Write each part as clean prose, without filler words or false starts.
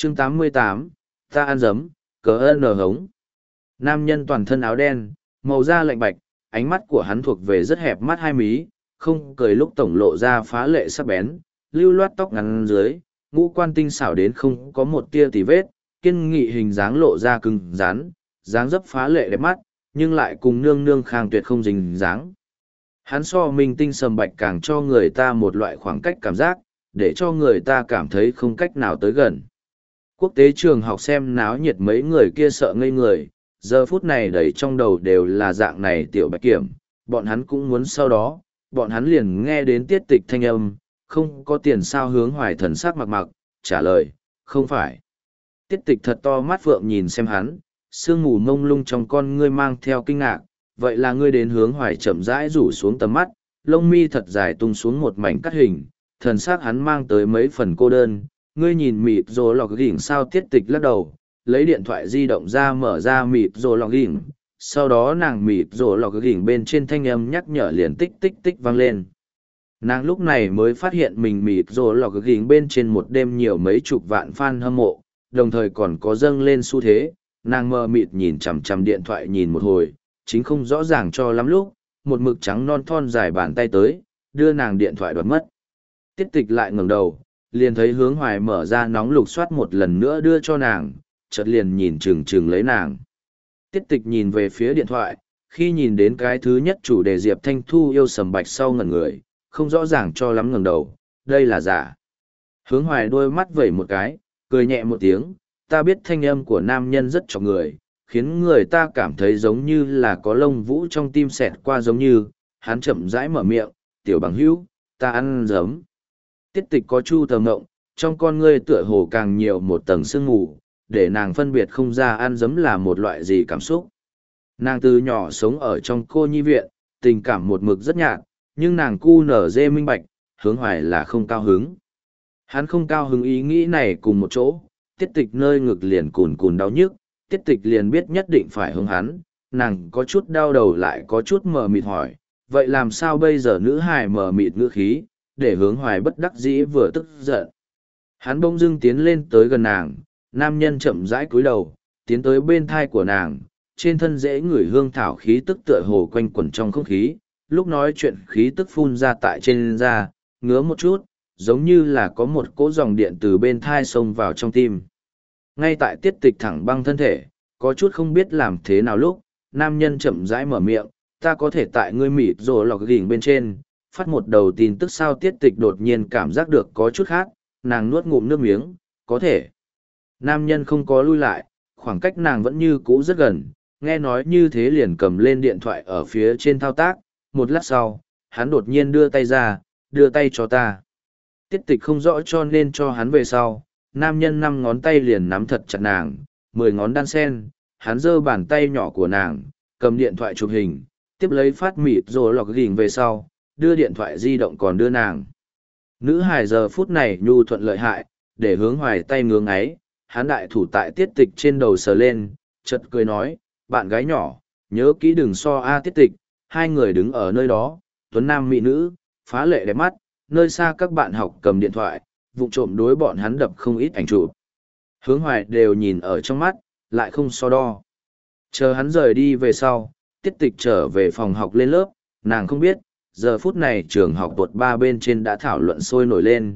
chương 88, ta ăn dấm, cờ ơn nở hống. Nam nhân toàn thân áo đen, màu da lạnh bạch, ánh mắt của hắn thuộc về rất hẹp mắt hai mí, không cười lúc tổng lộ ra phá lệ sắc bén, lưu loát tóc ngắn dưới, ngũ quan tinh xảo đến không có một tia tì vết, kiên nghị hình dáng lộ ra cứng rắn, dáng dấp phá lệ đẹp mắt, nhưng lại cùng nương nương khang tuyệt không dính dáng. Hắn so minh tinh sầm bạch càng cho người ta một loại khoảng cách cảm giác, để cho người ta cảm thấy không cách nào tới gần. Quốc tế trường học xem náo nhiệt mấy người kia sợ ngây người, giờ phút này đầy trong đầu đều là dạng này tiểu bạch kiểm, bọn hắn cũng muốn sau đó, bọn hắn liền nghe đến tiết tịch thanh âm, không có tiền sao hướng hoài thần sắc mặc mặc, trả lời, không phải. Tiết tịch thật to mắt phượng nhìn xem hắn, sương mù mông lung trong con ngươi mang theo kinh ngạc, vậy là ngươi đến hướng hoài chậm rãi rủ xuống tầm mắt, lông mi thật dài tung xuống một mảnh cắt hình, thần sắc hắn mang tới mấy phần cô đơn, ngươi nhìn mịt rồi lọc gỉnh sao tiết tịch lắc đầu, lấy điện thoại di động ra mở ra mịt rồi lọc gỉnh, sau đó nàng mịt rồi lọc gỉnh bên trên thanh âm nhắc nhở liền tích tích tích vang lên. Nàng lúc này mới phát hiện mình mịt rồi lọc gỉnh bên trên một đêm nhiều mấy chục vạn fan hâm mộ, đồng thời còn có dâng lên xu thế, nàng mờ mịt nhìn chằm chằm điện thoại nhìn một hồi, chính không rõ ràng cho lắm lúc, một mực trắng non thon dài bàn tay tới, đưa nàng điện thoại đoạt mất. Tiết tịch lại ngẩng đầu, liền thấy hướng hoài mở ra nóng lục soát một lần nữa đưa cho nàng, chợt liền nhìn chừng chừng lấy nàng. Tiết tịch nhìn về phía điện thoại, khi nhìn đến cái thứ nhất chủ đề Diệp Thanh Thu yêu sầm bạch sau ngẩn người, không rõ ràng cho lắm ngẩng đầu, đây là giả. Hướng hoài đôi mắt vẩy một cái, cười nhẹ một tiếng, ta biết thanh âm của nam nhân rất chọc người, khiến người ta cảm thấy giống như là có lông vũ trong tim xẹt qua giống như, hắn chậm rãi mở miệng, tiểu bằng hữu, ta ăn giấm. Tiết tịch có chu thờ ngộng, trong con ngươi tựa hồ càng nhiều một tầng sương mù, để nàng phân biệt không ra ăn giấm là một loại gì cảm xúc. Nàng từ nhỏ sống ở trong cô nhi viện, tình cảm một mực rất nhạt, nhưng nàng cu nở dê minh bạch, hướng hoài là không cao hứng. Hắn không cao hứng ý nghĩ này cùng một chỗ, tiết tịch nơi ngực liền cùn cùn đau nhức, tiết tịch liền biết nhất định phải hướng hắn, nàng có chút đau đầu lại có chút mờ mịt hỏi, vậy làm sao bây giờ nữ hài mờ mịt ngữ khí, để hướng hoài bất đắc dĩ vừa tức giận. Hắn bỗng dưng tiến lên tới gần nàng, nam nhân chậm rãi cúi đầu, tiến tới bên thai của nàng, trên thân dễ ngửi hương thảo khí tức tựa hồ quanh quẩn trong không khí, lúc nói chuyện khí tức phun ra tại trên da, ngứa một chút, giống như là có một cỗ dòng điện từ bên thai xông vào trong tim. Ngay tại tiết tịch thẳng băng thân thể, có chút không biết làm thế nào lúc, nam nhân chậm rãi mở miệng, ta có thể tại ngươi mịt rồi lọc gỉnh bên trên, phát một đầu tin tức sao tiết tịch đột nhiên cảm giác được có chút khác, nàng nuốt ngụm nước miếng, có thể. Nam nhân không có lui lại, khoảng cách nàng vẫn như cũ rất gần, nghe nói như thế liền cầm lên điện thoại ở phía trên thao tác, một lát sau, hắn đột nhiên đưa tay ra, đưa tay cho ta. Tiết tịch không rõ cho nên cho hắn về sau, nam nhân 5 ngón tay liền nắm thật chặt nàng, 10 ngón đan sen, hắn giơ bàn tay nhỏ của nàng, cầm điện thoại chụp hình, tiếp lấy phát mịt rồi lọc gỉnh về sau, đưa điện thoại di động còn đưa nàng. Nữ hài giờ phút này nhu thuận lợi hại, để hướng hoài tay ngưỡng ấy, hắn đại thủ tại tiết tịch trên đầu sờ lên, chợt cười nói, bạn gái nhỏ, nhớ kỹ đừng so a tiết tịch, hai người đứng ở nơi đó, tuấn nam mỹ nữ, phá lệ đẹp mắt, nơi xa các bạn học cầm điện thoại, vụng trộm đối bọn hắn đập không ít ảnh chụp. Hướng hoài đều nhìn ở trong mắt, lại không so đo. Chờ hắn rời đi về sau, tiết tịch trở về phòng học lên lớp, nàng không biết, giờ phút này trường học tuột 3 bên trên đã thảo luận sôi nổi lên,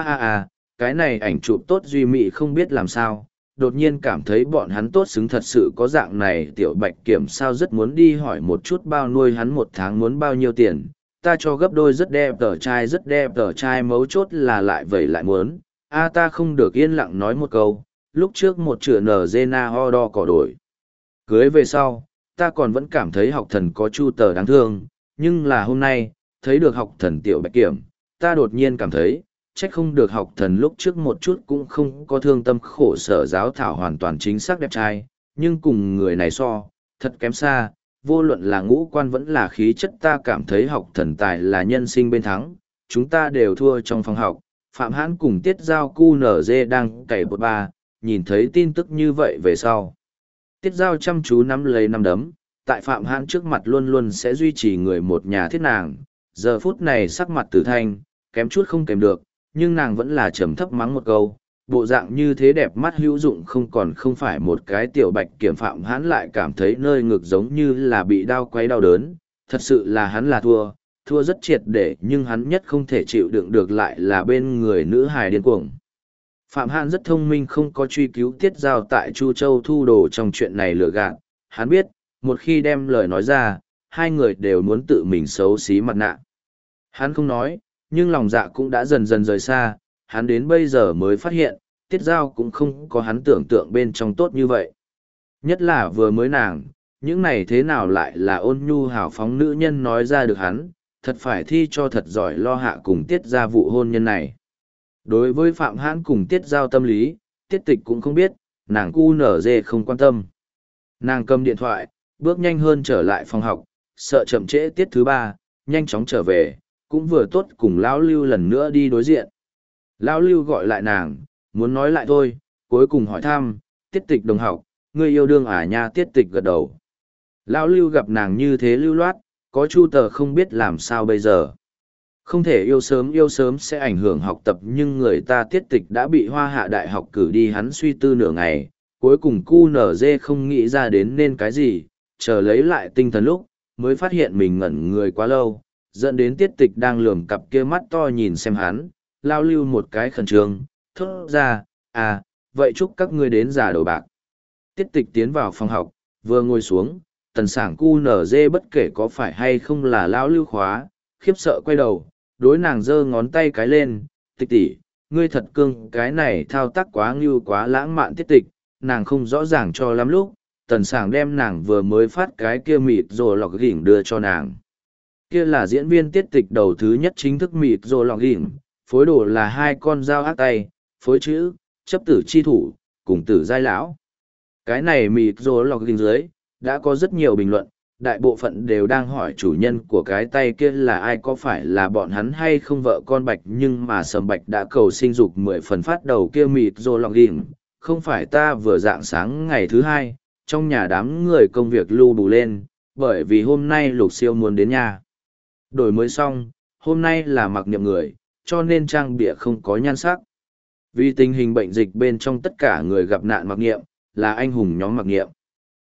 cái này ảnh chụp tốt duy mị không biết làm sao, đột nhiên cảm thấy bọn hắn tốt xứng thật sự có dạng này tiểu bạch kiểm sao rất muốn đi hỏi một chút bao nuôi hắn một tháng muốn bao nhiêu tiền, ta cho gấp đôi rất đẹp tờ trai mấu chốt là lại vậy lại muốn, ta không được yên lặng nói một câu, lúc trước một chữ nở na ho đo cỏ đổi. Cưới về sau, ta còn vẫn cảm thấy học thần có chu tờ đáng thương, nhưng là hôm nay, thấy được học thần tiểu bạch kiểm, ta đột nhiên cảm thấy, trách không được học thần lúc trước một chút cũng không có thương tâm khổ sở giáo thảo hoàn toàn chính xác đẹp trai, nhưng cùng người này so, thật kém xa, vô luận là ngũ quan vẫn là khí chất ta cảm thấy học thần tài là nhân sinh bên thắng, chúng ta đều thua trong phòng học, Phạm Hãn cùng Tiết Giao cu nở dê đang cày bột ba, nhìn thấy tin tức như vậy về sau. Tiết Giao chăm chú nắm lấy nắm đấm, tại Phạm Hãn trước mặt luôn luôn sẽ duy trì người một nhà thiết nàng, giờ phút này sắc mặt tử thanh, kém chút không kèm được, nhưng nàng vẫn là trầm thấp mắng một câu, bộ dạng như thế đẹp mắt hữu dụng không còn không phải một cái tiểu bạch kiểm phạm hắn lại cảm thấy nơi ngực giống như là bị đau quấy đau đớn, thật sự là hắn là thua, thua rất triệt để nhưng hắn nhất không thể chịu đựng được lại là bên người nữ hài điên cuồng. Phạm Hãn rất thông minh không có truy cứu Tiết Giao tại Chu Châu thu đồ trong chuyện này lừa gạt, hắn biết, một khi đem lời nói ra, hai người đều muốn tự mình xấu xí mặt nạ. Hắn không nói, nhưng lòng dạ cũng đã dần dần rời xa, hắn đến bây giờ mới phát hiện, Tiết Giao cũng không có hắn tưởng tượng bên trong tốt như vậy. Nhất là vừa mới nàng, những này thế nào lại là ôn nhu hào phóng nữ nhân nói ra được hắn, thật phải thi cho thật giỏi lo hạ cùng Tiết ra vụ hôn nhân này. Đối với Phạm Hãn cùng Tiết Giao tâm lý, Tiết Tịch cũng không biết, nàng cu nở dê không quan tâm. Nàng cầm điện thoại, bước nhanh hơn trở lại phòng học, sợ chậm trễ tiết thứ 3, nhanh chóng trở về, cũng vừa tốt cùng Lão Lưu lần nữa đi đối diện. Lão Lưu gọi lại nàng, muốn nói lại thôi, cuối cùng hỏi thăm, Tiết Tịch đồng học, ngươi yêu đương à nha. Tiết Tịch gật đầu. Lão Lưu gặp nàng như thế lưu loát, có chu tờ không biết làm sao bây giờ. Không thể yêu sớm sẽ ảnh hưởng học tập nhưng người ta Tiết Tịch đã bị Hoa Hạ Đại học cử đi hắn suy tư nửa ngày, cuối cùng QNZ không nghĩ ra đến nên cái gì, chờ lấy lại tinh thần lúc, mới phát hiện mình ngẩn người quá lâu, dẫn đến Tiết Tịch đang lườm cặp kia mắt to nhìn xem hắn, Lao Lưu một cái khẩn trương, thốt ra, à, vậy chúc các ngươi đến già đầu bạc. Tiết Tịch tiến vào phòng học, vừa ngồi xuống, tần sảng QNZ bất kể có phải hay không là Lao Lưu khóa, khiếp sợ quay đầu, đối nàng giơ ngón tay cái lên, Tịch tỷ, ngươi thật cưng, cái này thao tác quá ngưu quá lãng mạn. Tiết Tịch, nàng không rõ ràng cho lắm lúc, tần sảng đem nàng vừa mới phát cái kia mịt rồi lọc gỉnh đưa cho nàng. Kia là diễn viên Tiết Tịch đầu thứ nhất chính thức mịt rồi lọc gỉnh, phối đồ là hai con dao ác tay, phối chữ, chấp tử chi thủ, cùng tử giai lão. Cái này mịt rồi lọc gỉnh dưới, đã có rất nhiều bình luận, đại bộ phận đều đang hỏi chủ nhân của cái tay kia là ai, có phải là bọn hắn hay không vợ con Bạch, nhưng mà Sầm Bạch đã cầu sinh dục 10 phần phát đầu kia mịt rồi lọc gỉnh. Không phải ta vừa dạng sáng ngày thứ 2, trong nhà đám người công việc lưu bù lên, bởi vì hôm nay Lục Siêu muốn đến nhà. Đổi mới xong, hôm nay là mặc niệm người, cho nên trang bìa không có nhan sắc. Vì tình hình bệnh dịch bên trong tất cả người gặp nạn mặc niệm, là anh hùng nhóm mặc niệm.